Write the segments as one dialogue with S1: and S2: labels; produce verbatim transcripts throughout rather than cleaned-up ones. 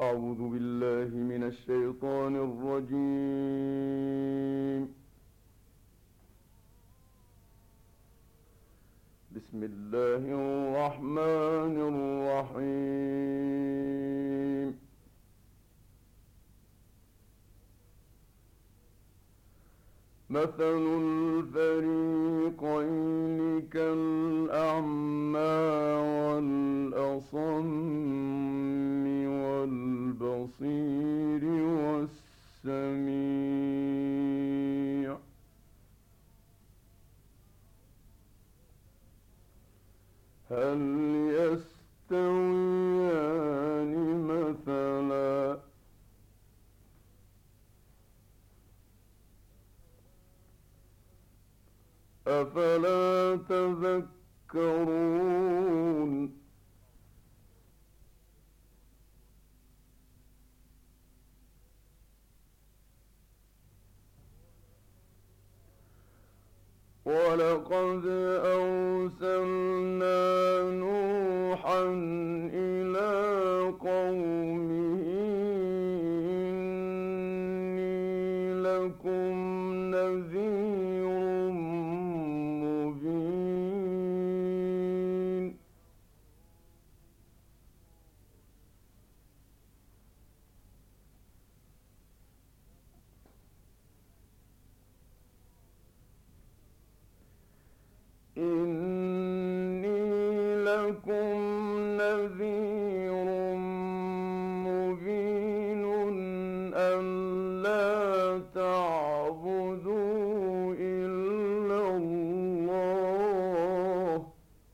S1: أعوذ بالله من الشيطان الرجيم. بسم الله الرحمن الرحيم. مثل الفريقين كالأعمى والأصم والبصير والسميع هل يستويان مثلا أفلا تذكرون ولقد أرسلنا نوحا إلى قومه إني لكم نذير مبين إني لكم نذير مبين ألا تعبدوا إلا الله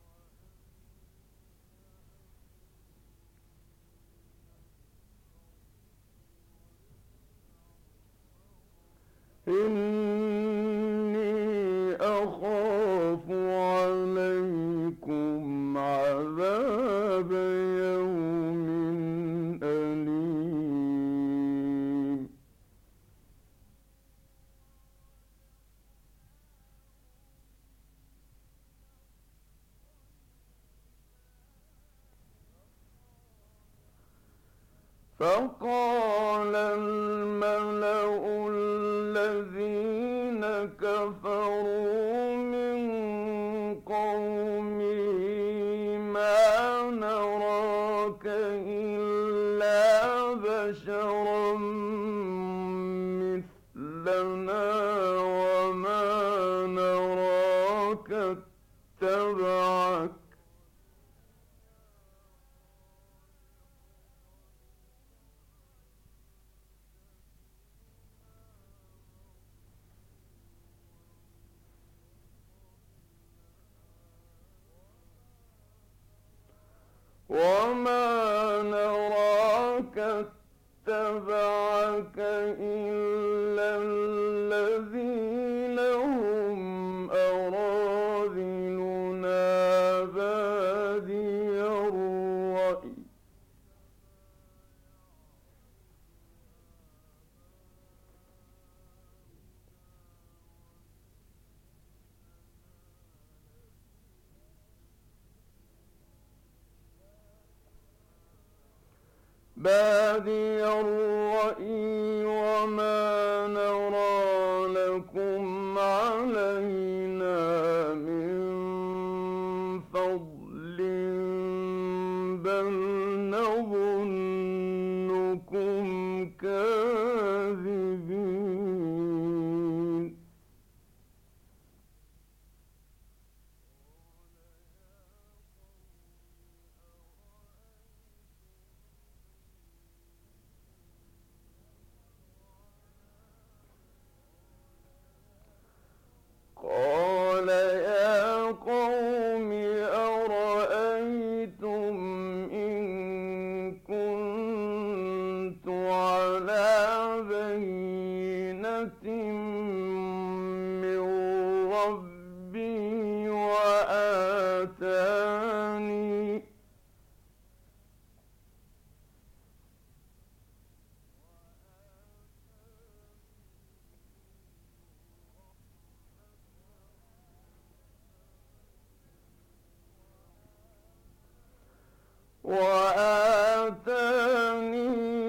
S1: إني أخاف عليكم عذاب يوم أليم فقال الملأ الذين كفروا من قومه ما نراك إلا بشرا مثلنا وما نراك اتبعك وما نراك اتبعك إلا الذين هم أراذلنا بادي الرأي بادي الرأي وما نرى لكم علينا من فضل بل نظنكم كاذبين قال يا قوم أرأيتم إن كنت على بينة من ربي وآتاني وآتاني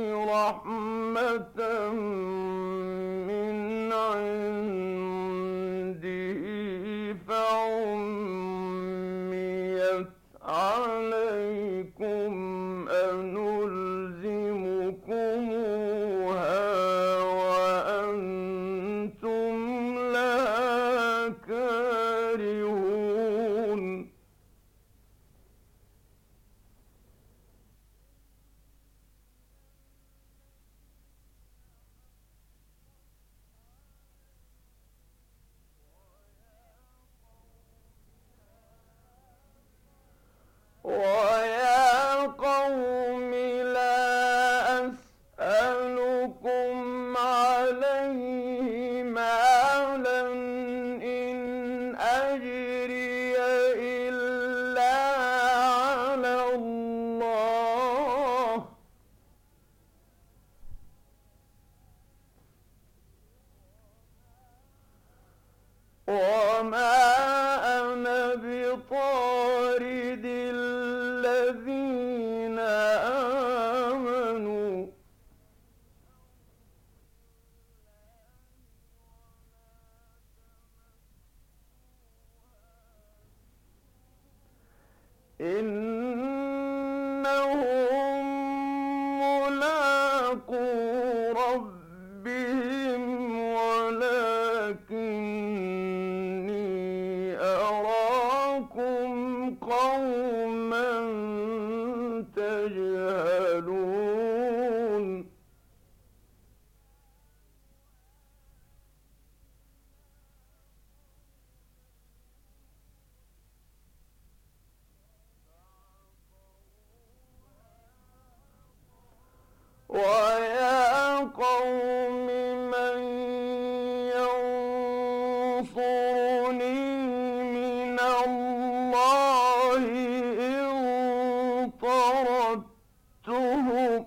S1: الذين آمنوا إنهم ملاقو ربهم ولكني أراكم قوما تجهلون ويا قوم من ينصرني من الله إن طردتهم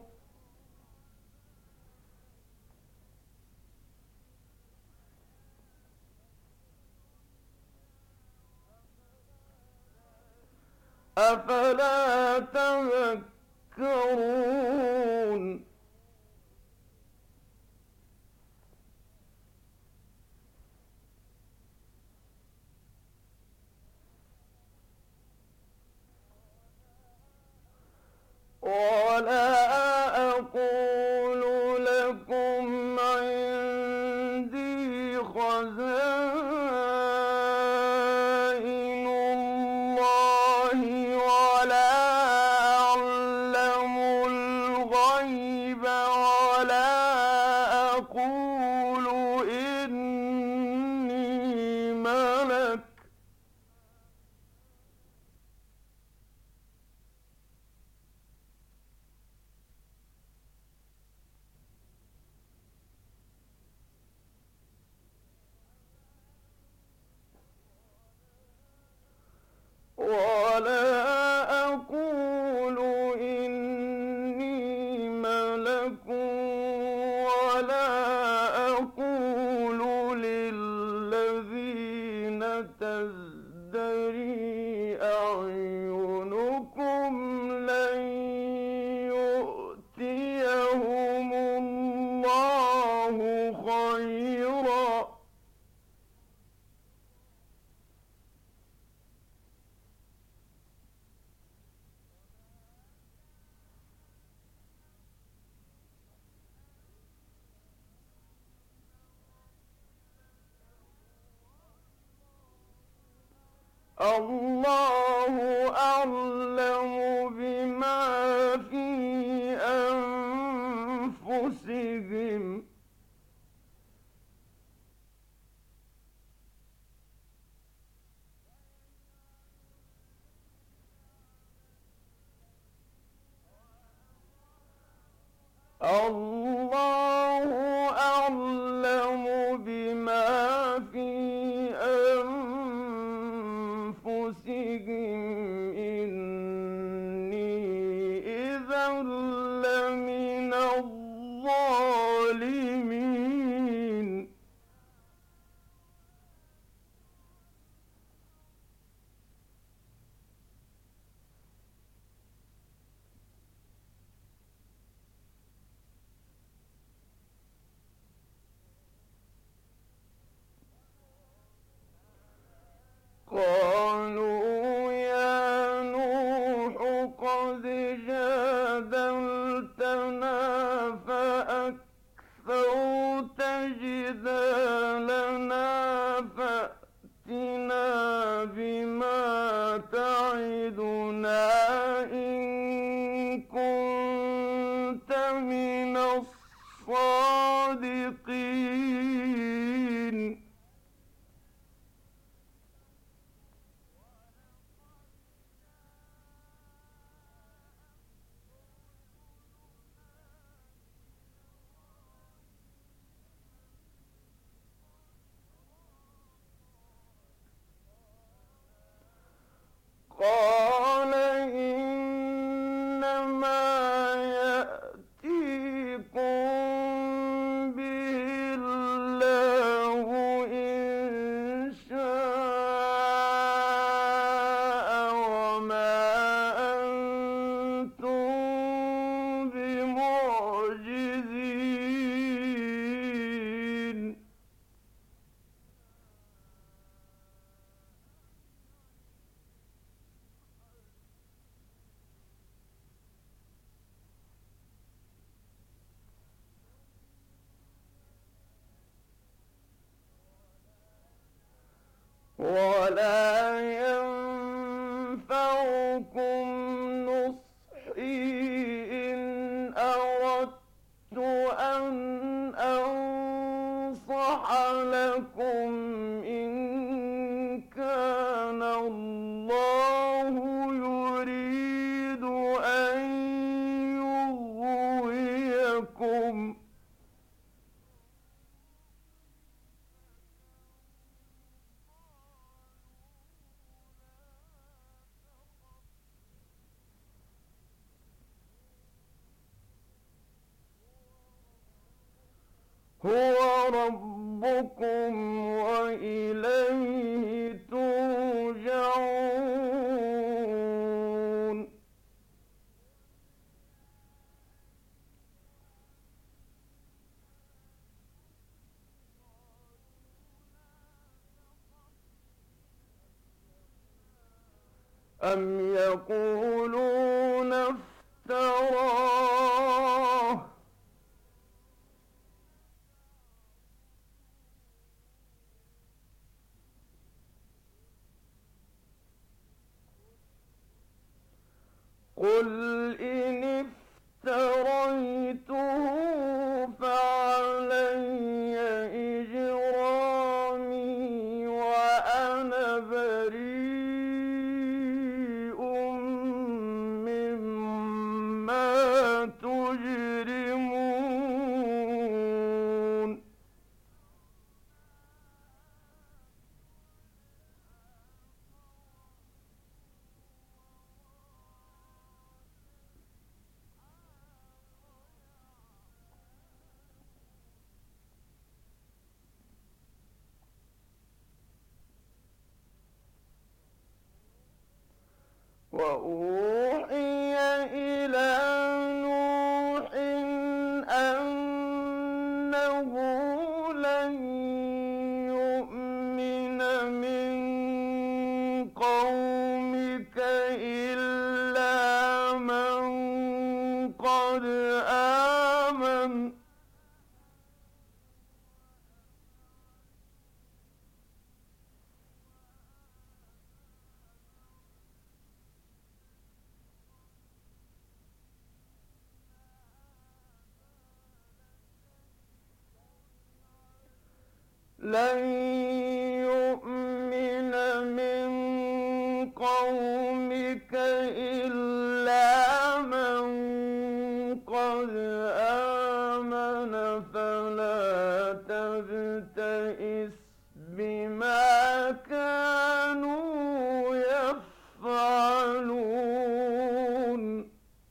S1: أفلا تذكرون ولا أقول لكم عندي خزائن الله ولا أعلم الغيب ولا أقول إني ملك ولا أقول إني ملك ولا أقول للذين تزدري أعينكم لن يؤتيهم الله خيرا الله أعلم بما في أنفسهم الله أعلم بما في أنفسهم إني إذا لمن الظالمين والله يريد أن يغويكم هو ربكم وإليه ترجعون أم يقولون افتراه قل إن افتريته فعلي إجرامي وأنا بريء مما تجرمون وأوحي إلى نوح أنه لن يؤمن من قومك إلا من قد آمن لن يؤمن من قومك إلا من قد آمن فلا تبتئس بما كانوا يفعلون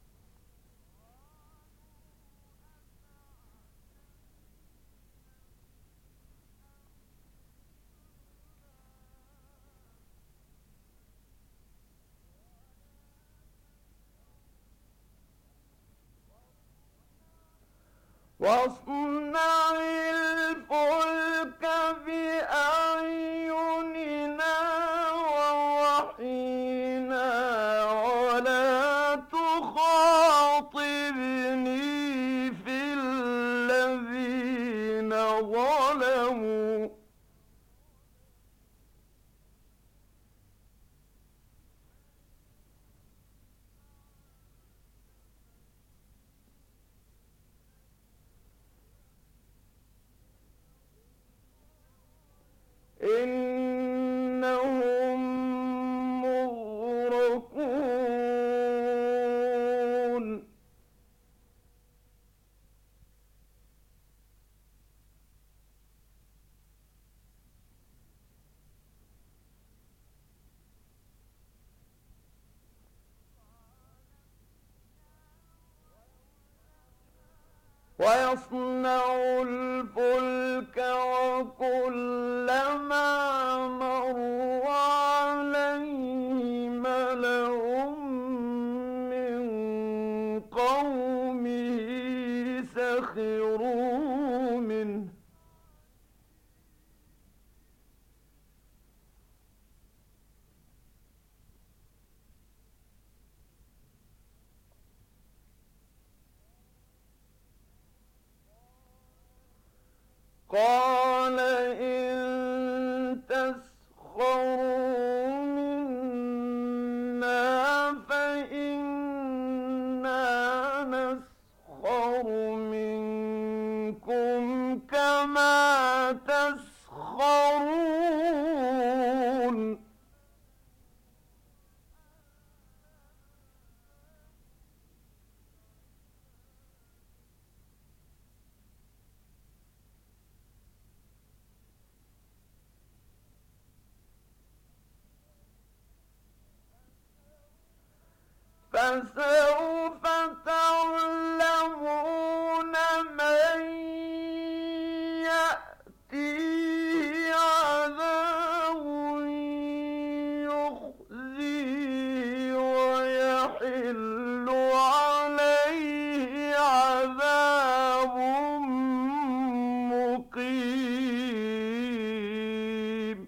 S1: واصنع الفلك بأعيننا ووحينا ولا تخاطبني في الذين ظلموا إنهم مغرقون ويصنع الفلك وكلما مر عليه ملأ من قومه سخروا منه قال إن تسخروا منا فإنا نسخر منكم كما تسخرون فسوف تعلمون من يأتيه عذاب يخزيه ويحل عليه عذاب مقيم.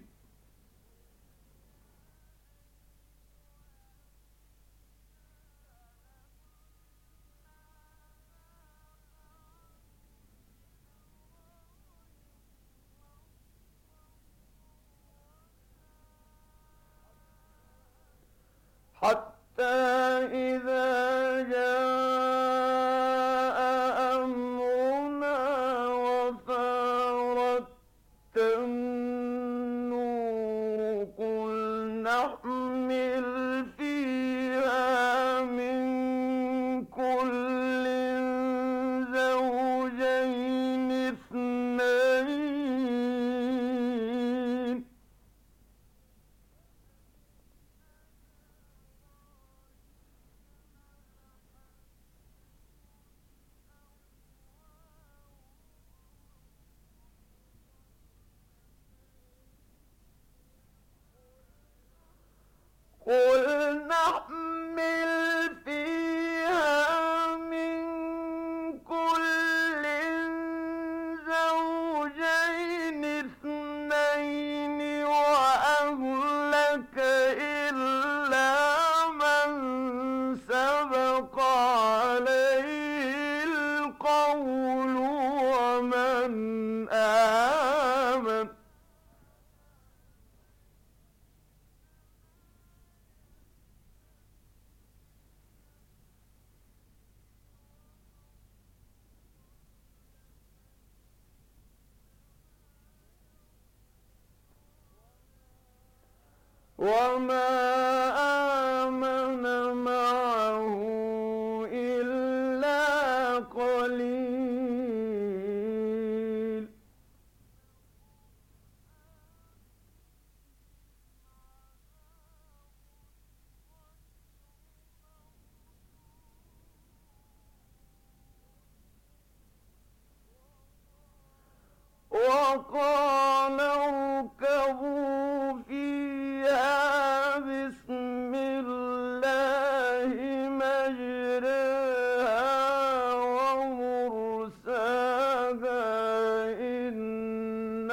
S1: حتى إذا جاء أمرنا وفارت النور قل نحمل فيها من كل زوجين اثنين قل نحمل فيها من كل زوجين اثنين وأهلك إلا من سبق عليه القول ومن آمن. وما آمن معه إلا قليل. وقال اركبوا فيها بسم الله مجريها ومرساها إن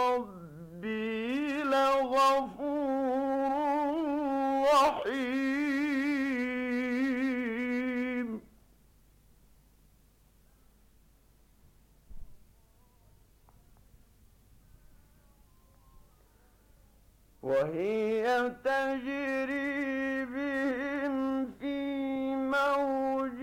S1: ربي لغفور رحيم. وهي تجري بهم في موج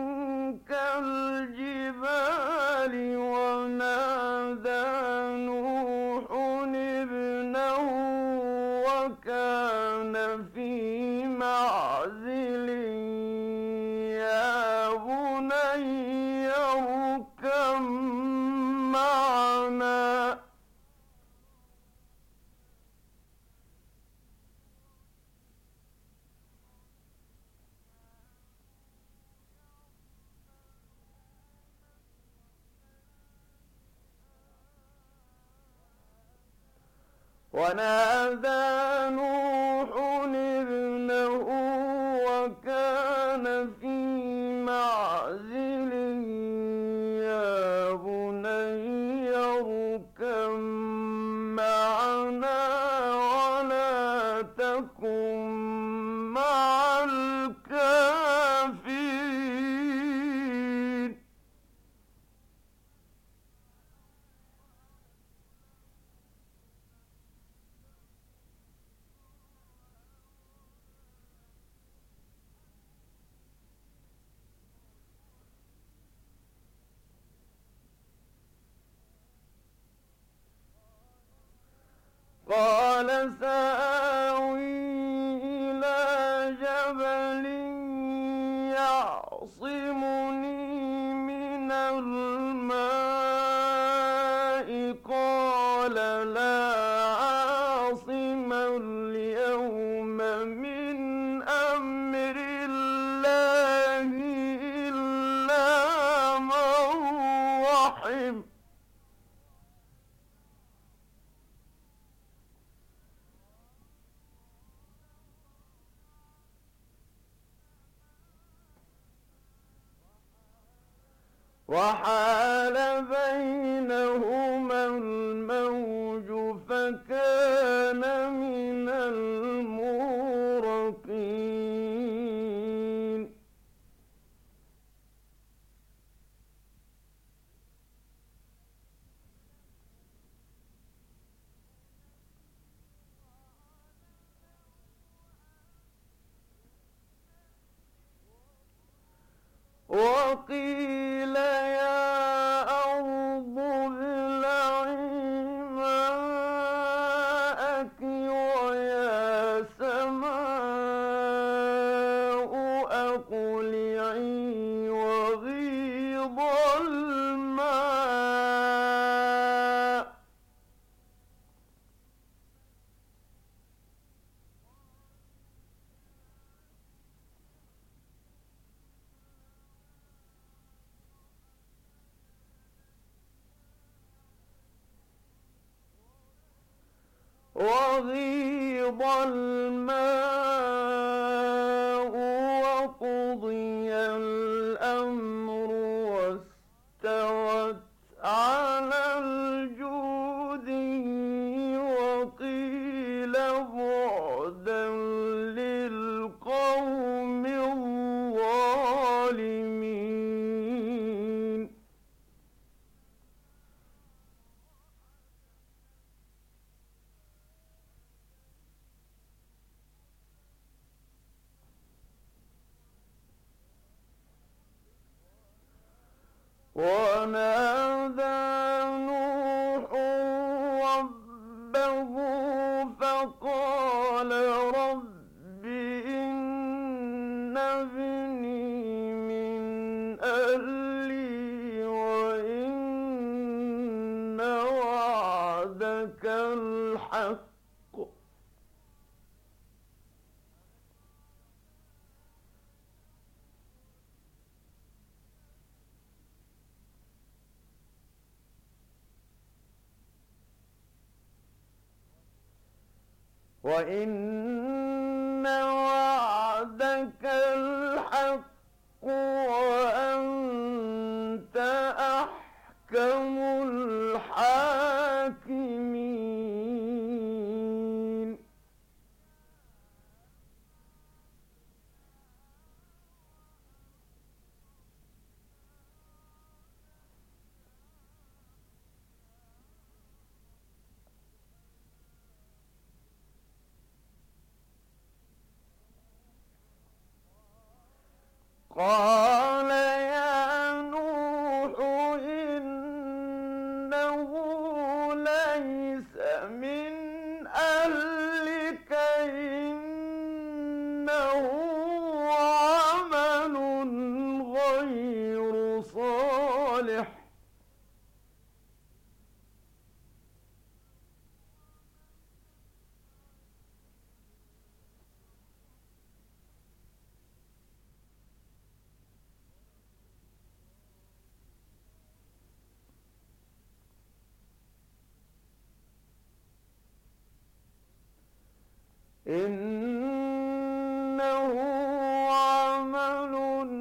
S1: كالجبال ونادى نوح ابنه وكان في معزل يا بني اركب معنا ونادى نوح ابنه وكان في معزل يا بني اركب معنا ولا تكن مع الكافرين. قال سآوي إلى جبل يعصمني من الماء قال لا عاصم اليوم من أمر الله وحال بينهما الموج فكان من المغرقين وقيل يا أرض ابلعي ماءك ويا سماء أقلعي وغيض الماء وغيض الماء وقضي الأمر واستوت على الجود وقيل بعدا للقوم الظالمين ونادى نوح ربه فقال رب إن ابني من أهلي وإن وعدك الحق وإن وعدك الحق وأنت أحكم الحاكمين قال يا نوح إنه ليس من أهلك إنه عمل غير صالح إنه عمل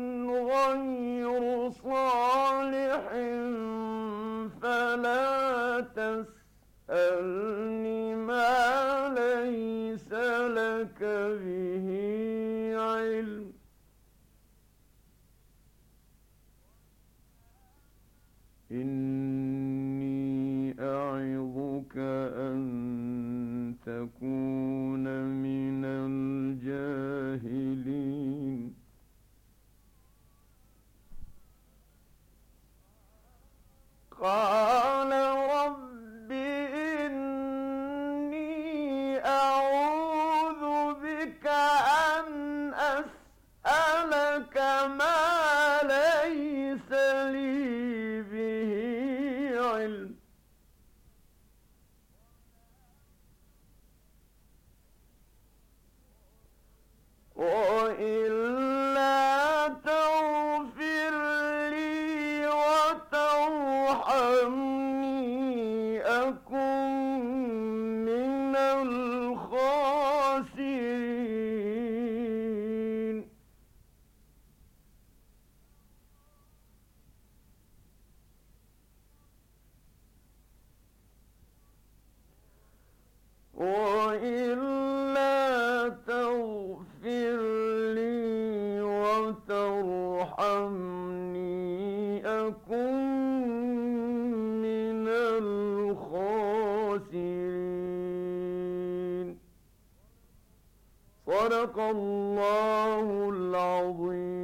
S1: غير صالح فلا تسألني ما ليس لك به علم إني أعظك أن تكون من الجاهلين قال رب إني أعوذ بك أن أسألك ما ليس لي به علم ترحمني أكن من الخاسرين. صدق الله العظيم.